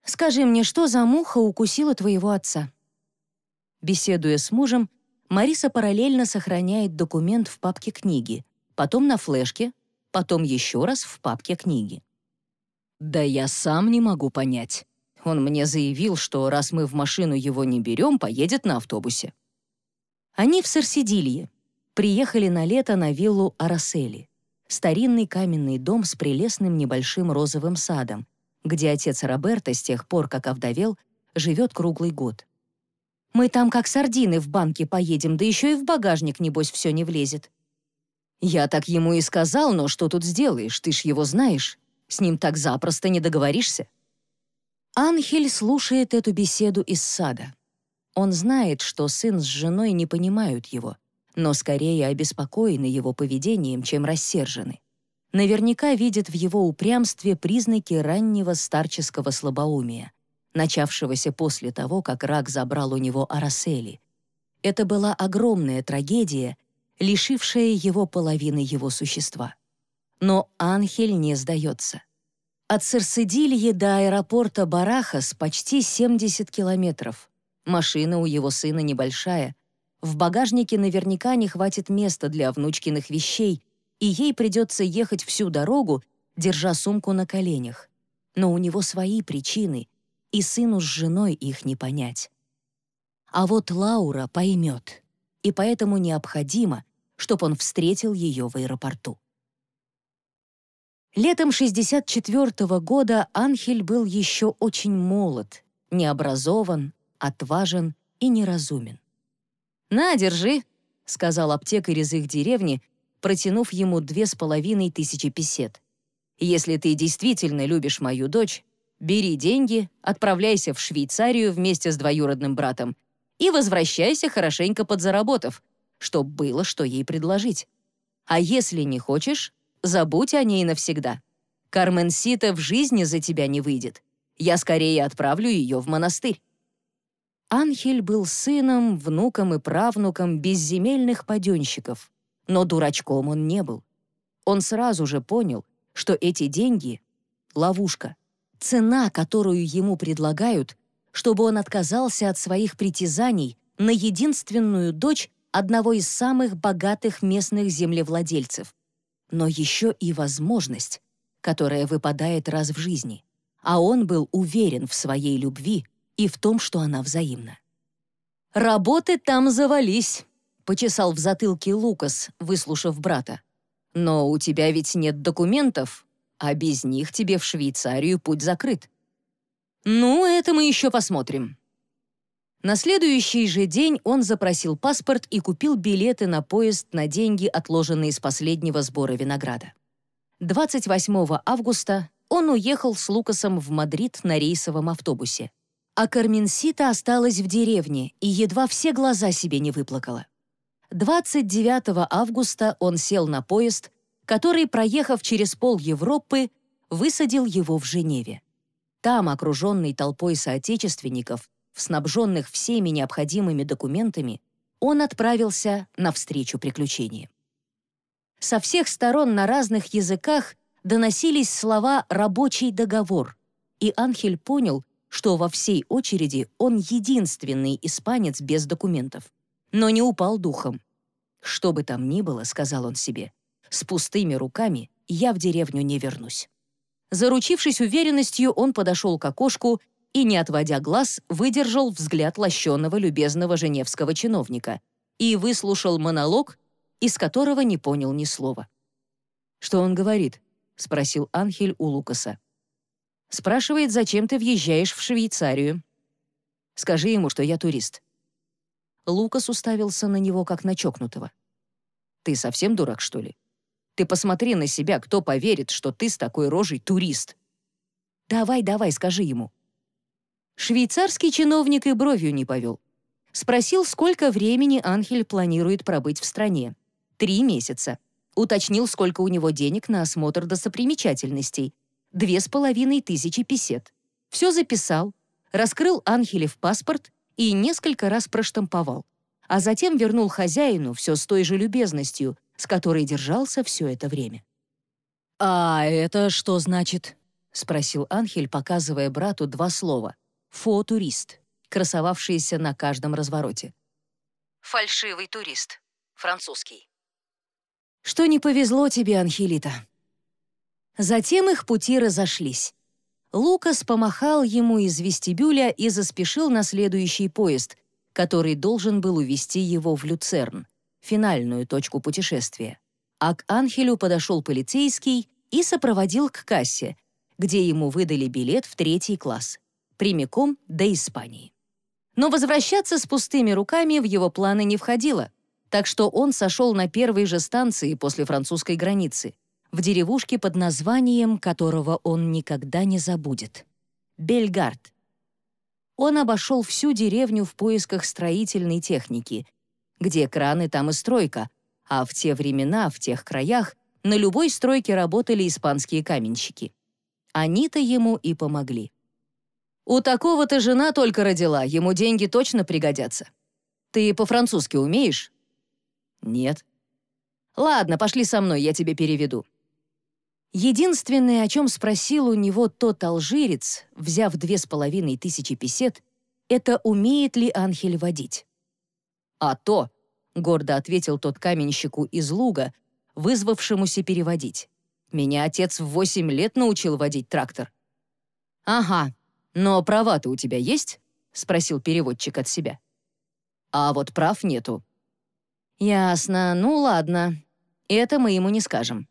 Скажи мне, что за муха укусила твоего отца?» Беседуя с мужем, Мариса параллельно сохраняет документ в папке книги, потом на флешке, потом еще раз в папке книги. «Да я сам не могу понять. Он мне заявил, что раз мы в машину его не берем, поедет на автобусе». Они в Сарсидилье. Приехали на лето на виллу Арасели, старинный каменный дом с прелестным небольшим розовым садом, где отец Роберто с тех пор, как овдовел, живет круглый год. «Мы там как сардины в банке поедем, да еще и в багажник, небось, все не влезет». «Я так ему и сказал, но что тут сделаешь, ты ж его знаешь. С ним так запросто не договоришься». Анхель слушает эту беседу из сада. Он знает, что сын с женой не понимают его, но скорее обеспокоены его поведением, чем рассержены. Наверняка видят в его упрямстве признаки раннего старческого слабоумия, начавшегося после того, как рак забрал у него Арасели. Это была огромная трагедия, лишившая его половины его существа. Но Анхель не сдается. От Сарсидильи до аэропорта Барахас почти 70 километров. Машина у его сына небольшая. В багажнике наверняка не хватит места для внучкиных вещей, и ей придется ехать всю дорогу, держа сумку на коленях. Но у него свои причины, и сыну с женой их не понять. А вот Лаура поймет, и поэтому необходимо, чтобы он встретил ее в аэропорту. Летом 64-го года Анхель был еще очень молод, необразован, отважен и неразумен. «На, держи», — сказал аптекарь из их деревни, протянув ему 2500 песет. «Если ты действительно любишь мою дочь, бери деньги, отправляйся в Швейцарию вместе с двоюродным братом и возвращайся, хорошенько подзаработав, чтоб было, что ей предложить. А если не хочешь, забудь о ней навсегда. Карменсита в жизни за тебя не выйдет. Я скорее отправлю ее в монастырь». Анхель был сыном, внуком и правнуком безземельных паденщиков, но дурачком он не был. Он сразу же понял, что эти деньги — ловушка, цена, которую ему предлагают, чтобы он отказался от своих притязаний на единственную дочь одного из самых богатых местных землевладельцев, но еще и возможность, которая выпадает раз в жизни, а он был уверен в своей любви и в том, что она взаимна. «Работы там завались», — почесал в затылке Лукас, выслушав брата. «Но у тебя ведь нет документов, а без них тебе в Швейцарию путь закрыт». «Ну, это мы еще посмотрим». На следующий же день он запросил паспорт и купил билеты на поезд на деньги, отложенные с последнего сбора винограда. 28 августа он уехал с Лукасом в Мадрид на рейсовом автобусе. А Карменсита осталась в деревне и едва все глаза себе не выплакала. 29 августа он сел на поезд, который, проехав через пол Европы, высадил его в Женеве. Там, окруженный толпой соотечественников, снабженных всеми необходимыми документами, он отправился навстречу приключениям. Со всех сторон на разных языках доносились слова «рабочий договор», и Анхель понял, что во всей очереди он единственный испанец без документов. Но не упал духом. «Что бы там ни было, — сказал он себе, — с пустыми руками я в деревню не вернусь». Заручившись уверенностью, он подошел к окошку и, не отводя глаз, выдержал взгляд лощеного любезного женевского чиновника и выслушал монолог, из которого не понял ни слова. «Что он говорит?» — спросил Анхель у Лукаса. «Спрашивает, зачем ты въезжаешь в Швейцарию. Скажи ему, что я турист». Лукас уставился на него, как на чокнутого. «Ты совсем дурак, что ли? Ты посмотри на себя, кто поверит, что ты с такой рожей турист?» «Давай, скажи ему». Швейцарский чиновник и бровью не повел. Спросил, сколько времени Анхель планирует пробыть в стране. 3 месяца. Уточнил, сколько у него денег на осмотр достопримечательностей. 2500 песет. Все записал, раскрыл Анхелев паспорт и несколько раз проштамповал, а затем вернул хозяину все с той же любезностью, с которой держался все это время. «А это что значит?» — спросил Анхель, показывая брату два слова «фо-турист», красовавшиеся на каждом развороте. «Фальшивый турист. Французский». «Что не повезло тебе, Анхелита?» Затем их пути разошлись. Лукас помахал ему из вестибюля и заспешил на следующий поезд, который должен был увезти его в Люцерн, финальную точку путешествия. А к Анхелю подошел полицейский и сопроводил к кассе, где ему выдали билет в 3 класс, прямиком до Испании. Но возвращаться с пустыми руками в его планы не входило, так что он сошел на первой же станции после французской границы, в деревушке под названием, которого он никогда не забудет — Бельгард. Он обошел всю деревню в поисках строительной техники. Где краны, там и стройка, а в те времена, в тех краях, на любой стройке работали испанские каменщики. Они-то ему и помогли. «У такого-то жена только родила, ему деньги точно пригодятся. Ты по-французски умеешь?» «Нет». «Ладно, пошли со мной, я тебе переведу». Единственное, о чем спросил у него тот алжирец, взяв 2500 песет, это умеет ли Анхель водить. «А то», — гордо ответил тот каменщику из Луга, вызвавшемуся переводить. «Меня отец в 8 лет научил водить трактор». «Ага, но права-то у тебя есть?» — спросил переводчик от себя. «А вот прав нету». «Ясно, ну ладно, это мы ему не скажем».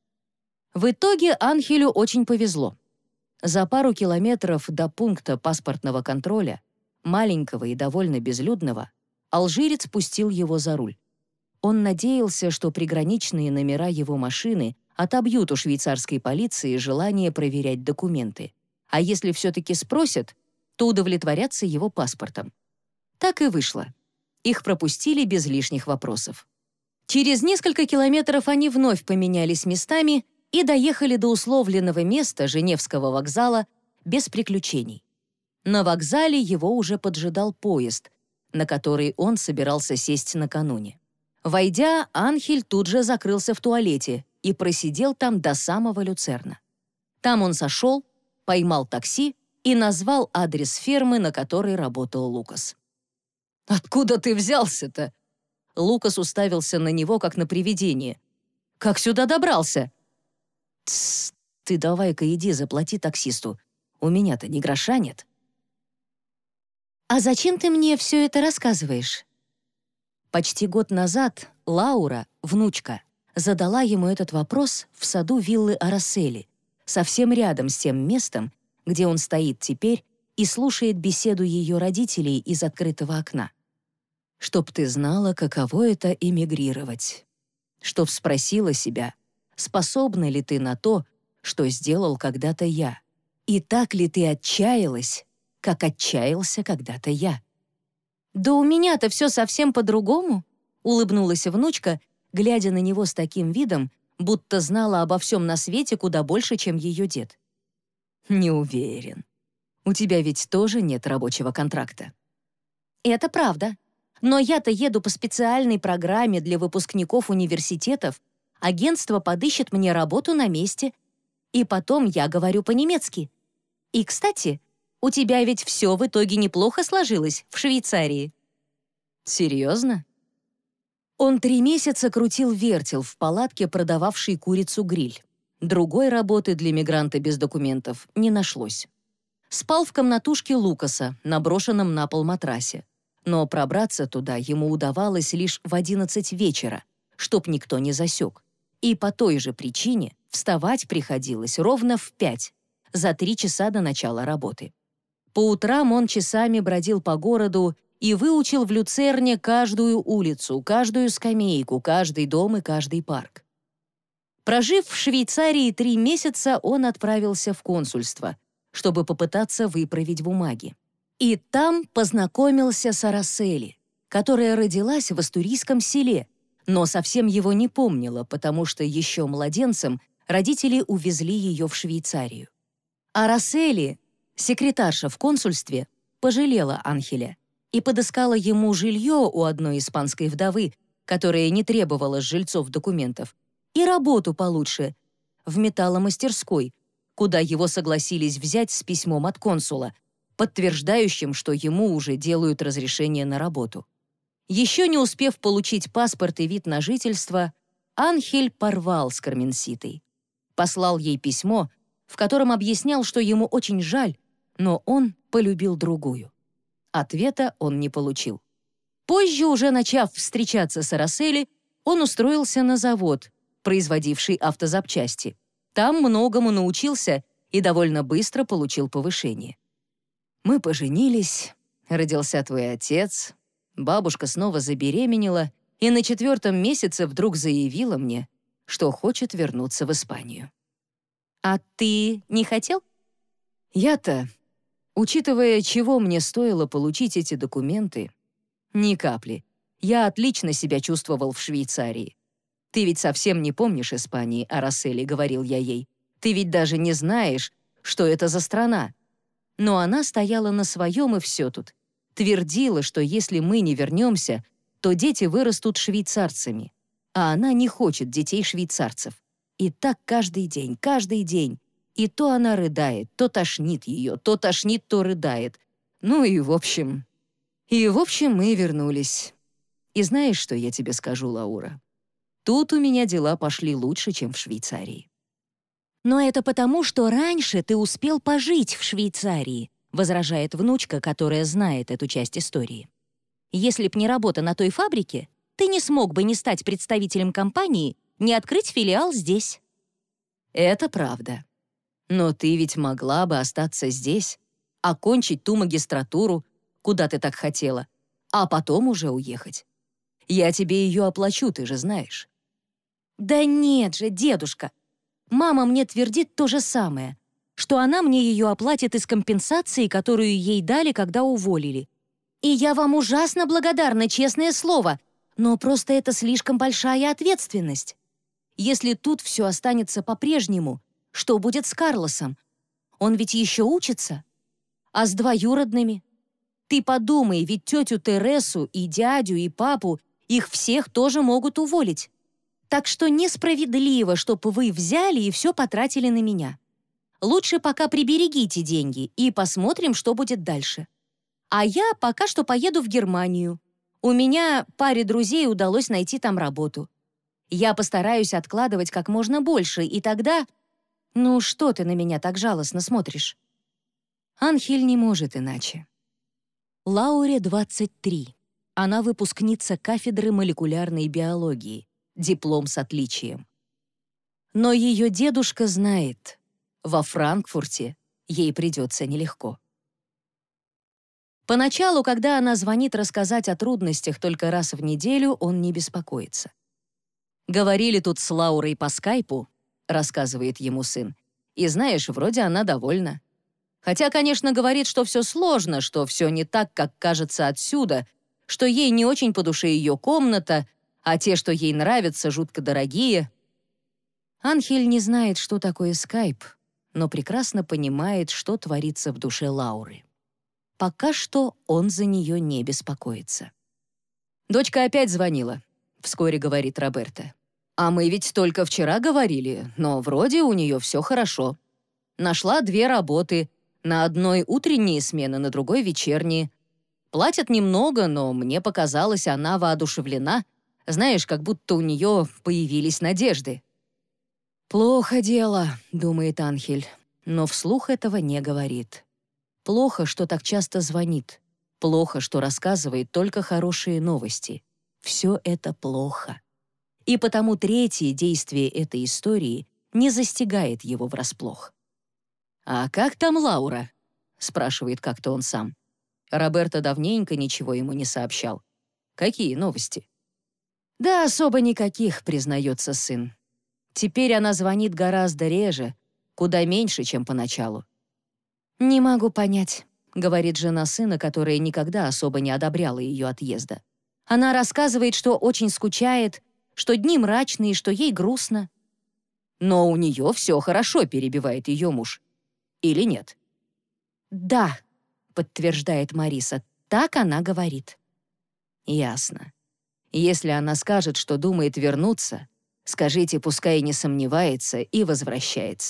В итоге Анхелю очень повезло. За пару километров до пункта паспортного контроля, маленького и довольно безлюдного, алжирец пустил его за руль. Он надеялся, что приграничные номера его машины отобьют у швейцарской полиции желание проверять документы, а если все-таки спросят, то удовлетворятся его паспортом. Так и вышло. Их пропустили без лишних вопросов. Через несколько километров они вновь поменялись местами и доехали до условленного места Женевского вокзала без приключений. На вокзале его уже поджидал поезд, на который он собирался сесть накануне. Войдя, Анхель тут же закрылся в туалете и просидел там до самого Люцерна. Там он сошел, поймал такси и назвал адрес фермы, на которой работал Лукас. «Откуда ты взялся-то?» Лукас уставился на него, как на привидение. «Как сюда добрался?» «Тссс, ты давай-ка иди заплати таксисту. У меня-то ни гроша нет». «А зачем ты мне все это рассказываешь?» Почти год назад Лаура, внучка, задала ему этот вопрос в саду виллы Арассели, совсем рядом с тем местом, где он стоит теперь и слушает беседу ее родителей из открытого окна. «Чтоб ты знала, каково это эмигрировать. Чтоб спросила себя, способна ли ты на то, что сделал когда-то я, и так ли ты отчаялась, как отчаялся когда-то я». «Да у меня-то все совсем по-другому», — улыбнулась внучка, глядя на него с таким видом, будто знала обо всем на свете куда больше, чем ее дед. «Не уверен. У тебя ведь тоже нет рабочего контракта». «Это правда. Но я-то еду по специальной программе для выпускников университетов, агентство подыщет мне работу на месте, и потом я говорю по-немецки. И, кстати, у тебя ведь все в итоге неплохо сложилось в Швейцарии». «Серьезно?» Он 3 месяца крутил-вертел в палатке, продававшей курицу-гриль. Другой работы для мигранта без документов не нашлось. Спал в комнатушке Лукаса, на брошенном на пол матрасе. Но пробраться туда ему удавалось лишь в 11 вечера, чтоб никто не засек. И по той же причине вставать приходилось ровно в 5, за 3 часа до начала работы. По утрам он часами бродил по городу и выучил в Люцерне каждую улицу, каждую скамейку, каждый дом и каждый парк. Прожив в Швейцарии 3 месяца, он отправился в консульство, чтобы попытаться выправить бумаги. И там познакомился с Арассели, которая родилась в астурийском селе, но совсем его не помнила, потому что еще младенцем родители увезли ее в Швейцарию. Арассели, секретарша в консульстве, пожалела Анхеля и подыскала ему жилье у одной испанской вдовы, которая не требовала с жильцов документов, и работу получше в металломастерской, куда его согласились взять с письмом от консула, подтверждающим, что ему уже делают разрешение на работу. Еще не успев получить паспорт и вид на жительство, Анхель порвал с Карменситой. Послал ей письмо, в котором объяснял, что ему очень жаль, но он полюбил другую. Ответа он не получил. Позже, уже начав встречаться с Арасели, он устроился на завод, производивший автозапчасти. Там многому научился и довольно быстро получил повышение. Мы поженились, родился твой отец, бабушка снова забеременела и на 4-м месяце вдруг заявила мне, что хочет вернуться в Испанию. «А ты не хотел?» Я-то, учитывая, чего мне стоило получить эти документы, ни капли. Я отлично себя чувствовал в Швейцарии. «Ты ведь совсем не помнишь Испании, Арасели», — говорил я ей. «Ты ведь даже не знаешь, что это за страна». Но она стояла на своем и все тут. Твердила, что если мы не вернемся, то дети вырастут швейцарцами. А она не хочет детей швейцарцев. И так каждый день, каждый день. И то она рыдает, то тошнит ее, то тошнит, то рыдает. Ну и в общем... мы вернулись. И знаешь, что я тебе скажу, Лаура? Тут у меня дела пошли лучше, чем в Швейцарии. «Но это потому, что раньше ты успел пожить в Швейцарии», возражает внучка, которая знает эту часть истории. «Если б не работа на той фабрике, ты не смог бы ни стать представителем компании, ни открыть филиал здесь». Это правда. Но ты ведь могла бы остаться здесь, окончить ту магистратуру, куда ты так хотела, а потом уже уехать. Я тебе ее оплачу, ты же знаешь. «Да нет же, дедушка. Мама мне твердит то же самое, что она мне ее оплатит из компенсации, которую ей дали, когда уволили. И я вам ужасно благодарна, честное слово, но просто это слишком большая ответственность. Если тут все останется по-прежнему, что будет с Карлосом? Он ведь еще учится. А с двоюродными? Ты подумай, ведь тетю Тересу и дядю, и папу, их всех тоже могут уволить. Так что несправедливо, чтобы вы взяли и все потратили на меня. Лучше пока приберегите деньги и посмотрим, что будет дальше. А я пока что поеду в Германию. У меня паре друзей удалось найти там работу. Я постараюсь откладывать как можно больше, и тогда... Ну что ты на меня так жалостно смотришь?» Анхель не может иначе. Лауре 23. Она выпускница кафедры молекулярной биологии. Диплом с отличием. Но ее дедушка знает, во Франкфурте ей придется нелегко. Поначалу, когда она звонит рассказать о трудностях только раз в неделю, он не беспокоится. «Говорили тут с Лаурой по скайпу», — рассказывает ему сын, «и знаешь, вроде она довольна. Хотя, конечно, говорит, что все сложно, что все не так, как кажется отсюда, что ей не очень по душе ее комната, а те, что ей нравятся, жутко дорогие». Анхель не знает, что такое скайп, но прекрасно понимает, что творится в душе Лауры. Пока что он за нее не беспокоится. «Дочка опять звонила», — вскоре говорит Роберта. «А мы ведь только вчера говорили, но вроде у нее все хорошо. Нашла 2 работы, на одной утренние смены, на другой вечерние. Платят немного, но мне показалось, она воодушевлена. Знаешь, как будто у нее появились надежды». «Плохо дело», — думает Анхель, но вслух этого не говорит. Плохо, что так часто звонит. Плохо, что рассказывает только хорошие новости. Все это плохо. И потому 3-е действие этой истории не застигает его врасплох. «А как там Лаура?» — спрашивает как-то он сам. Роберто давненько ничего ему не сообщал. «Какие новости?» «Да особо никаких», — признается сын. Теперь она звонит гораздо реже, куда меньше, чем поначалу. «Не могу понять», — говорит жена сына, которая никогда особо не одобряла ее отъезда. Она рассказывает, что очень скучает, что дни мрачные, что ей грустно. «Но у нее все хорошо», — перебивает ее муж. «Или нет?» «Да», — подтверждает Мариса, — «так она говорит». «Ясно. Если она скажет, что думает вернуться, скажите, пускай не сомневается и возвращается.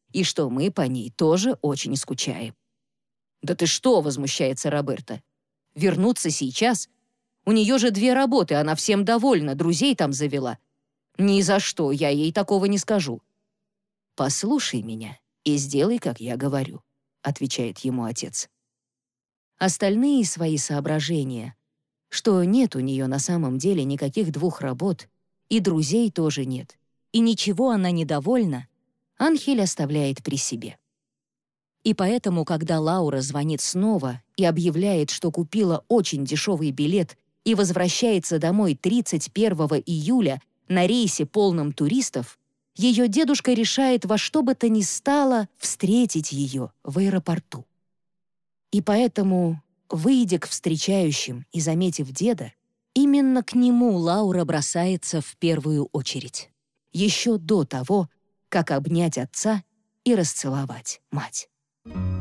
и что мы по ней тоже очень скучаем». «Да ты что?» — возмущается Роберта. «Вернуться сейчас? У нее же 2 работы, она всем довольна, друзей там завела. Ни за что, я ей такого не скажу». «Послушай меня и сделай, как я говорю», — отвечает ему отец. Остальные свои соображения, что нет у нее на самом деле никаких 2 работ, и друзей тоже нет, и ничего она недовольна, Анхель оставляет при себе. И поэтому, когда Лаура звонит снова и объявляет, что купила очень дешевый билет и возвращается домой 31 июля на рейсе, полном туристов, ее дедушка решает во что бы то ни стало встретить ее в аэропорту. И поэтому, выйдя к встречающим и заметив деда, именно к нему Лаура бросается в первую очередь, еще до того, как обнять отца и расцеловать мать.